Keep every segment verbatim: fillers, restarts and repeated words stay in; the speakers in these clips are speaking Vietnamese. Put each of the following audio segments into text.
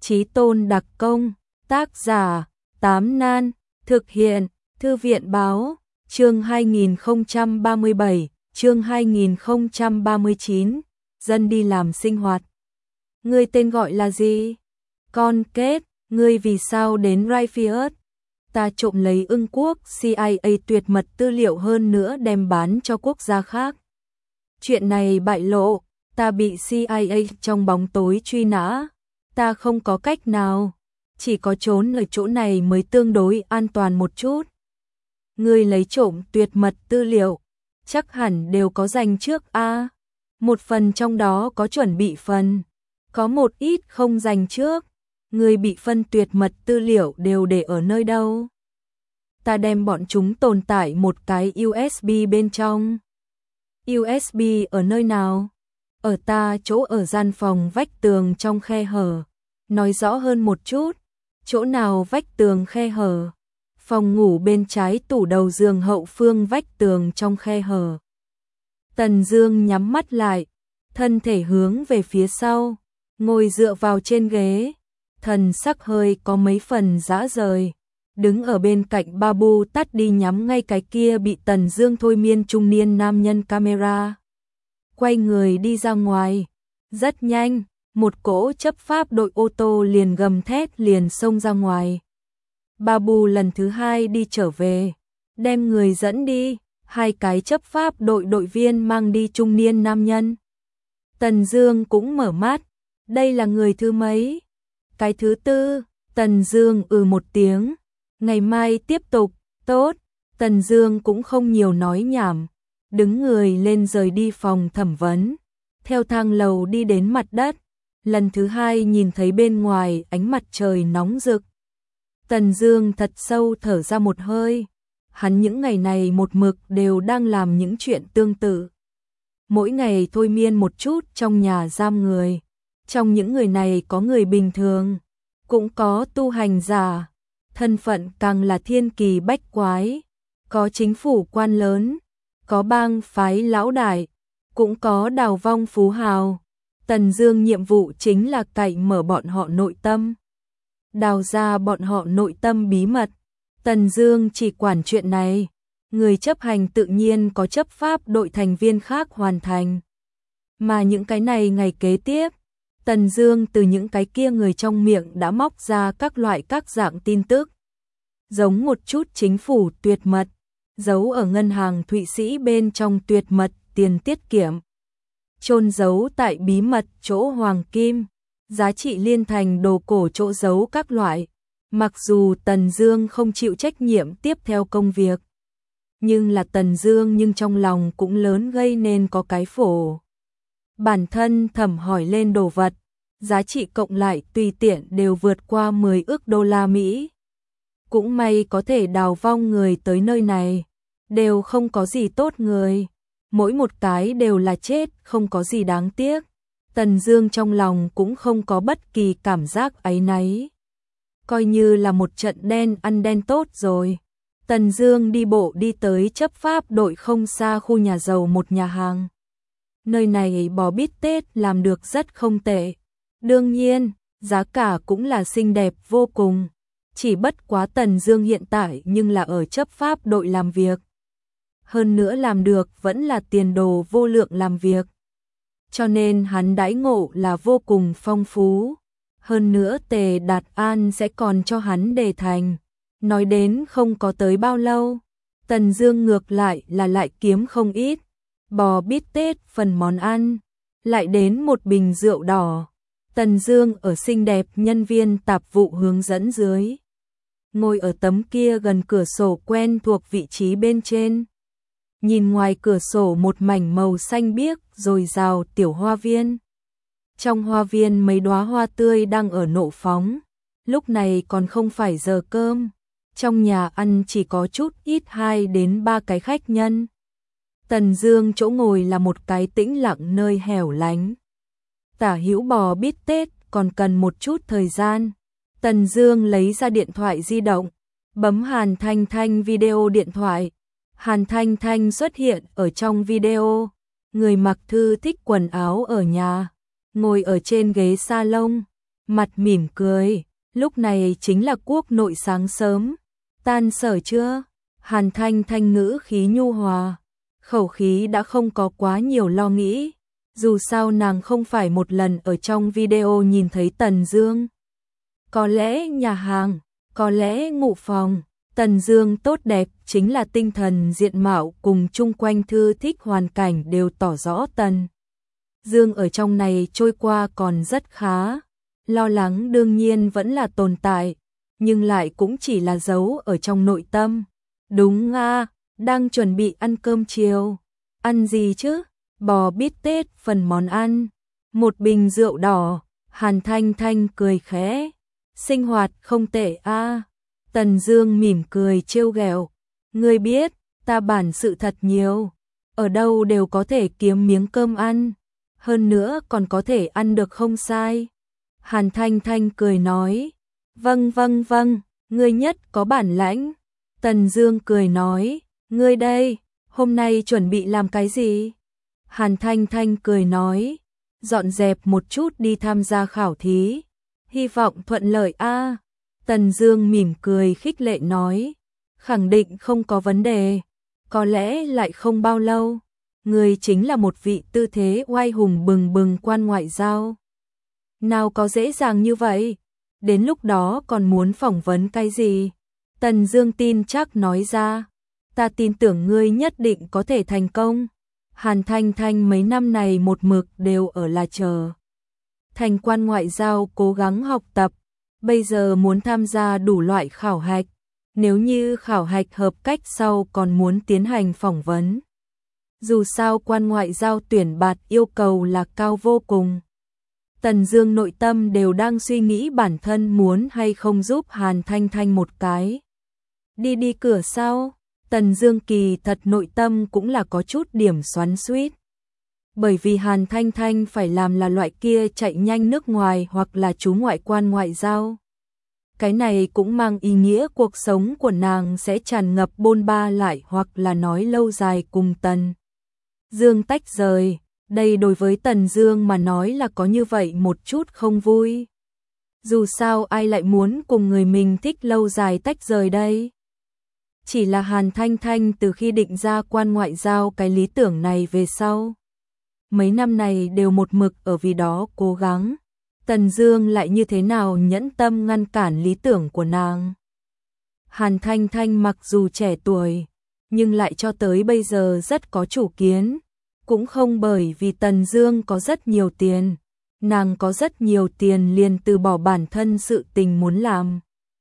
Chí Tôn đặc công, tác giả, Tám Nan, thực hiện, Thư viện báo, chương hai nghìn không trăm ba mươi bảy, chương hai nghìn không trăm ba mươi chín, dân đi làm sinh hoạt. Ngươi tên gọi là gì? Con kết, ngươi vì sao đến Rayfield? Ta trộm lấy Ưng quốc C I A tuyệt mật tư liệu hơn nữa đem bán cho quốc gia khác. Chuyện này bại lộ, ta bị C I A trong bóng tối truy nã. Ta không có cách nào, chỉ có trốn ở chỗ này mới tương đối an toàn một chút. Ngươi lấy trộm tuyệt mật tư liệu, chắc hẳn đều có dành trước a. À, một phần trong đó có chuẩn bị phần, có một ít không dành trước. Ngươi bị phân tuyệt mật tư liệu đều để ở nơi đâu? Ta đem bọn chúng tồn tại một cái U S B bên trong. U S B ở nơi nào? Ở ta chỗ ở gian phòng vách tường trong khe hở. Nói rõ hơn một chút, chỗ nào vách tường khe hở? Phòng ngủ bên trái tủ đầu giường hậu phương vách tường trong khe hở. Tần Dương nhắm mắt lại, thân thể hướng về phía sau, ngồi dựa vào trên ghế, thần sắc hơi có mấy phần rã rời, đứng ở bên cạnh Babu tắt đi nhắm ngay cái kia bị Tần Dương thôi miên trung niên nam nhân camera. Quay người đi ra ngoài, rất nhanh, một cỗ chấp pháp đội ô tô liền gầm thét liền xông ra ngoài. Babu lần thứ hai đi trở về, đem người dẫn đi, hai cái chấp pháp đội đội viên mang đi trung niên nam nhân. Tần Dương cũng mở mắt, đây là người thứ mấy? Cái thứ tư. Tần Dương ừ một tiếng, ngày mai tiếp tục. Tốt. Tần Dương cũng không nhiều nói nhảm, đứng người lên rời đi phòng thẩm vấn, theo thang lầu đi đến mặt đất. Lần thứ hai nhìn thấy bên ngoài ánh mặt trời nóng rực, Tần Dương thật sâu thở ra một hơi. Hắn những ngày này một mực đều đang làm những chuyện tương tự, mỗi ngày thôi miên một chút trong nhà giam người. Trong những người này có người bình thường, cũng có tu hành giả, thân phận càng là thiên kỳ bách quái, có chính phủ quan lớn, có bang phái lão đại, cũng có đào vong phú hào. Tần Dương nhiệm vụ chính là cậy mở bọn họ nội tâm, đào ra bọn họ nội tâm bí mật. Tần Dương chỉ quản chuyện này, người chấp hành tự nhiên có chấp pháp đội thành viên khác hoàn thành. Mà những cái này ngày kế tiếp, Tần Dương từ những cái kia người trong miệng đã móc ra các loại các dạng tin tức, giống một chút chính phủ tuyệt mật, giấu ở ngân hàng Thụy Sĩ bên trong tuyệt mật tiền tiết kiệm, chôn giấu tại bí mật chỗ hoàng kim, giá trị liên thành đồ cổ chỗ giấu các loại. Mặc dù Tần Dương không chịu trách nhiệm tiếp theo công việc, nhưng là Tần Dương nhưng trong lòng cũng lớn gây nên có cái phổ. Bản thân thẩm hỏi lên đồ vật, giá trị cộng lại tùy tiện đều vượt qua mười ức đô la Mỹ. Cũng may có thể đào vong người tới nơi này, đều không có gì tốt người, mỗi một cái đều là chết, không có gì đáng tiếc. Tần Dương trong lòng cũng không có bất kỳ cảm giác áy náy, coi như là một trận đen ăn đen tốt rồi. Tần Dương đi bộ đi tới chấp pháp đội không xa khu nhà giàu một nhà hàng. Nơi này bò bít tết làm được rất không tệ. Đương nhiên, giá cả cũng là xinh đẹp vô cùng. Chỉ bất quá Tần Dương hiện tại nhưng là ở chấp pháp đội làm việc. Hơn nữa làm được vẫn là tiền đồ vô lượng làm việc. Cho nên hắn đãi ngộ là vô cùng phong phú. Hơn nữa Tề Đạt An sẽ còn cho hắn đề thành. Nói đến không có tới bao lâu, Tần Dương ngược lại là lại kiếm không ít. Bò bít tết phần món ăn, lại đến một bình rượu đỏ. Tần Dương ở xinh đẹp nhân viên tạp vụ hướng dẫn dưới, ngồi ở tấm kia gần cửa sổ quen thuộc vị trí bên trên. Nhìn ngoài cửa sổ một mảnh màu xanh biếc dồi dào tiểu hoa viên. Trong hoa viên mấy đóa hoa tươi đang ở nộ phóng. Lúc này còn không phải giờ cơm, trong nhà ăn chỉ có chút ít hai đến ba cái khách nhân. Tần Dương chỗ ngồi là một cái tĩnh lặng nơi hẻo lánh. Tả hữu bò bít tết còn cần một chút thời gian. Tần Dương lấy ra điện thoại di động, bấm Hàn Thanh Thanh video điện thoại. Hàn Thanh Thanh xuất hiện ở trong video, người mặc thư thích quần áo ở nhà, ngồi ở trên ghế salon, mặt mỉm cười, lúc này chính là quốc nội sáng sớm, tan sở chưa? Hàn Thanh Thanh ngữ khí nhu hòa, khẩu khí đã không có quá nhiều lo nghĩ, dù sao nàng không phải một lần ở trong video nhìn thấy Tần Dương. Có lẽ nhà hàng, có lẽ ngủ phòng, Tần Dương tốt đẹp chính là tinh thần diện mạo cùng chung quanh thư thích hoàn cảnh đều tỏ rõ Tần Dương ở trong này trôi qua còn rất khá. Lo lắng đương nhiên vẫn là tồn tại, nhưng lại cũng chỉ là giấu ở trong nội tâm. Đúng à, đang chuẩn bị ăn cơm chiều. Ăn gì chứ? Bò bít tết phần món ăn. Một bình rượu đỏ. Hàn Thanh Thanh cười khẽ. Sinh hoạt không tệ a. Tần Dương mỉm cười trêu ghẹo. Ngươi biết, ta bản sự thật nhiều. Ở đâu đều có thể kiếm miếng cơm ăn. Hơn nữa còn có thể ăn được không sai. Hàn Thanh Thanh cười nói. Vâng vâng vâng, ngươi nhất có bản lãnh. Tần Dương cười nói. Ngươi đây, hôm nay chuẩn bị làm cái gì? Hàn Thanh Thanh cười nói. Dọn dẹp một chút đi tham gia khảo thí. Hy vọng thuận lợi a. Tần Dương mỉm cười khích lệ nói. Khẳng định không có vấn đề. Có lẽ lại không bao lâu. Ngươi chính là một vị tư thế oai hùng bừng bừng quan ngoại giao. Nào có dễ dàng như vậy. Đến lúc đó còn muốn phỏng vấn cái gì? Tần Dương tin chắc nói ra. Ta tin tưởng ngươi nhất định có thể thành công. Hàn Thanh Thanh mấy năm này một mực đều ở là chờ. Thành quan ngoại giao cố gắng học tập. Bây giờ muốn tham gia đủ loại khảo hạch. Nếu như khảo hạch hợp cách sau còn muốn tiến hành phỏng vấn. Dù sao quan ngoại giao tuyển bạt yêu cầu là cao vô cùng. Tần Dương nội tâm đều đang suy nghĩ bản thân muốn hay không giúp Hàn Thanh Thanh một cái. Đi đi cửa sau, Tần Dương kỳ thật nội tâm cũng là có chút điểm xoắn xuýt. Bởi vì Hàn Thanh Thanh phải làm là loại kia chạy nhanh nước ngoài hoặc là chú ngoại quan ngoại giao. Cái này cũng mang ý nghĩa cuộc sống của nàng sẽ tràn ngập bôn ba lại hoặc là nói lâu dài cùng Tần Dương tách rời. Đây đối với Tần Dương mà nói là có như vậy một chút không vui. Dù sao ai lại muốn cùng người mình thích lâu dài tách rời đây. Chỉ là Hàn Thanh Thanh từ khi định ra quan ngoại giao cái lý tưởng này về sau. Mấy năm này đều một mực ở vì đó cố gắng. Tần Dương lại như thế nào nhẫn tâm ngăn cản lý tưởng của nàng. Hàn Thanh Thanh mặc dù trẻ tuổi, nhưng lại cho tới bây giờ rất có chủ kiến. Cũng không bởi vì Tần Dương có rất nhiều tiền, nàng có rất nhiều tiền liền từ bỏ bản thân sự tình muốn làm.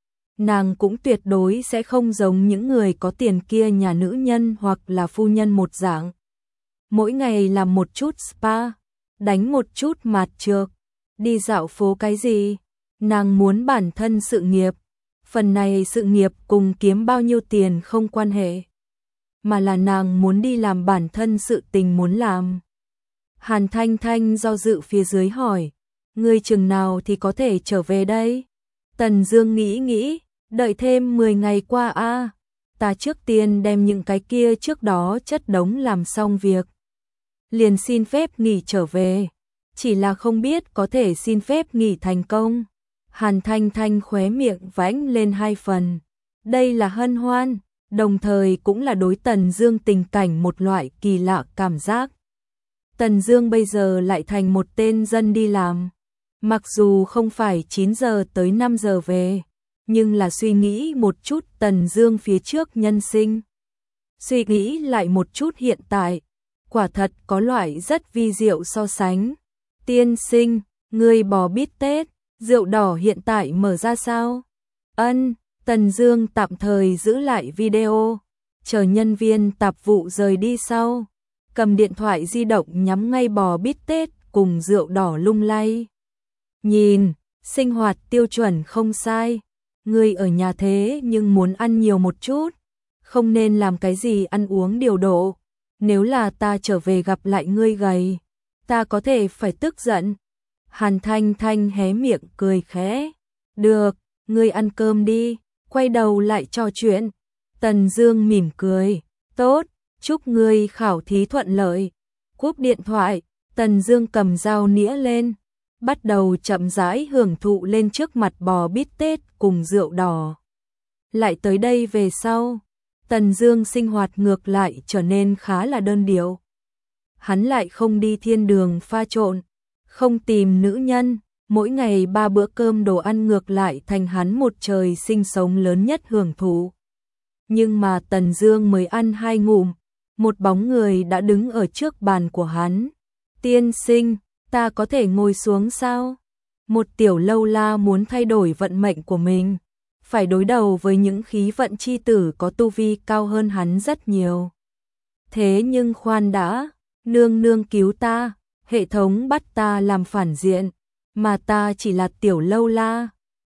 Nàng cũng tuyệt đối sẽ không giống những người có tiền kia nhà nữ nhân hoặc là phu nhân một dạng. Mỗi ngày làm một chút spa, đánh một chút mạt trược, đi dạo phố cái gì. Nàng muốn bản thân sự nghiệp, phần này sự nghiệp cùng kiếm bao nhiêu tiền không quan hệ. Mà là nàng muốn đi làm bản thân sự tình muốn làm. Hàn Thanh Thanh do dự phía dưới hỏi, ngươi chừng nào thì có thể trở về đây? Tần Dương nghĩ nghĩ, đợi thêm mười ngày qua a, à, ta trước tiên đem những cái kia trước đó chất đống làm xong việc. Liền xin phép nghỉ trở về, chỉ là không biết có thể xin phép nghỉ thành công. Hàn Thanh Thanh khóe miệng vãnh lên hai phần, đây là hân hoan. Đồng thời cũng là đối Tần Dương tình cảnh một loại kỳ lạ cảm giác. Tần Dương bây giờ lại thành một tên dân đi làm. Mặc dù không phải chín giờ tới năm giờ về, nhưng là suy nghĩ một chút Tần Dương phía trước nhân sinh. Suy nghĩ lại một chút hiện tại, quả thật có loại rất vi diệu so sánh. Tiên sinh, ngươi bò bít tết, rượu đỏ hiện tại mở ra sao? Ân. Tần Dương tạm thời giữ lại video, chờ nhân viên tạp vụ rời đi sau, cầm điện thoại di động nhắm ngay bò bít tết cùng rượu đỏ lung lay. Nhìn, sinh hoạt tiêu chuẩn không sai, ngươi ở nhà thế nhưng muốn ăn nhiều một chút, không nên làm cái gì ăn uống điều độ, nếu là ta trở về gặp lại ngươi gầy, ta có thể phải tức giận. Hàn Thanh Thanh hé miệng cười khẽ, được, ngươi ăn cơm đi. Quay đầu lại trò chuyện. Tần Dương mỉm cười, tốt, chúc ngươi khảo thí thuận lợi. Cúp điện thoại, Tần Dương cầm dao nĩa lên, bắt đầu chậm rãi hưởng thụ lên trước mặt bò bít tết cùng rượu đỏ. Lại tới đây về sau, Tần Dương sinh hoạt ngược lại trở nên khá là đơn điệu. Hắn lại không đi thiên đường pha trộn, không tìm nữ nhân, mỗi ngày ba bữa cơm đồ ăn ngược lại thành hắn một trời sinh sống lớn nhất hưởng thụ. Nhưng mà Tần Dương mới ăn hai ngụm, một bóng người đã đứng ở trước bàn của hắn. Tiên sinh, ta có thể ngồi xuống sao? Một tiểu lâu la muốn thay đổi vận mệnh của mình, phải đối đầu với những khí vận chi tử có tu vi cao hơn hắn rất nhiều. Thế nhưng khoan đã, nương nương cứu ta, hệ thống bắt ta làm phản diện, mà ta chỉ là tiểu lâu la,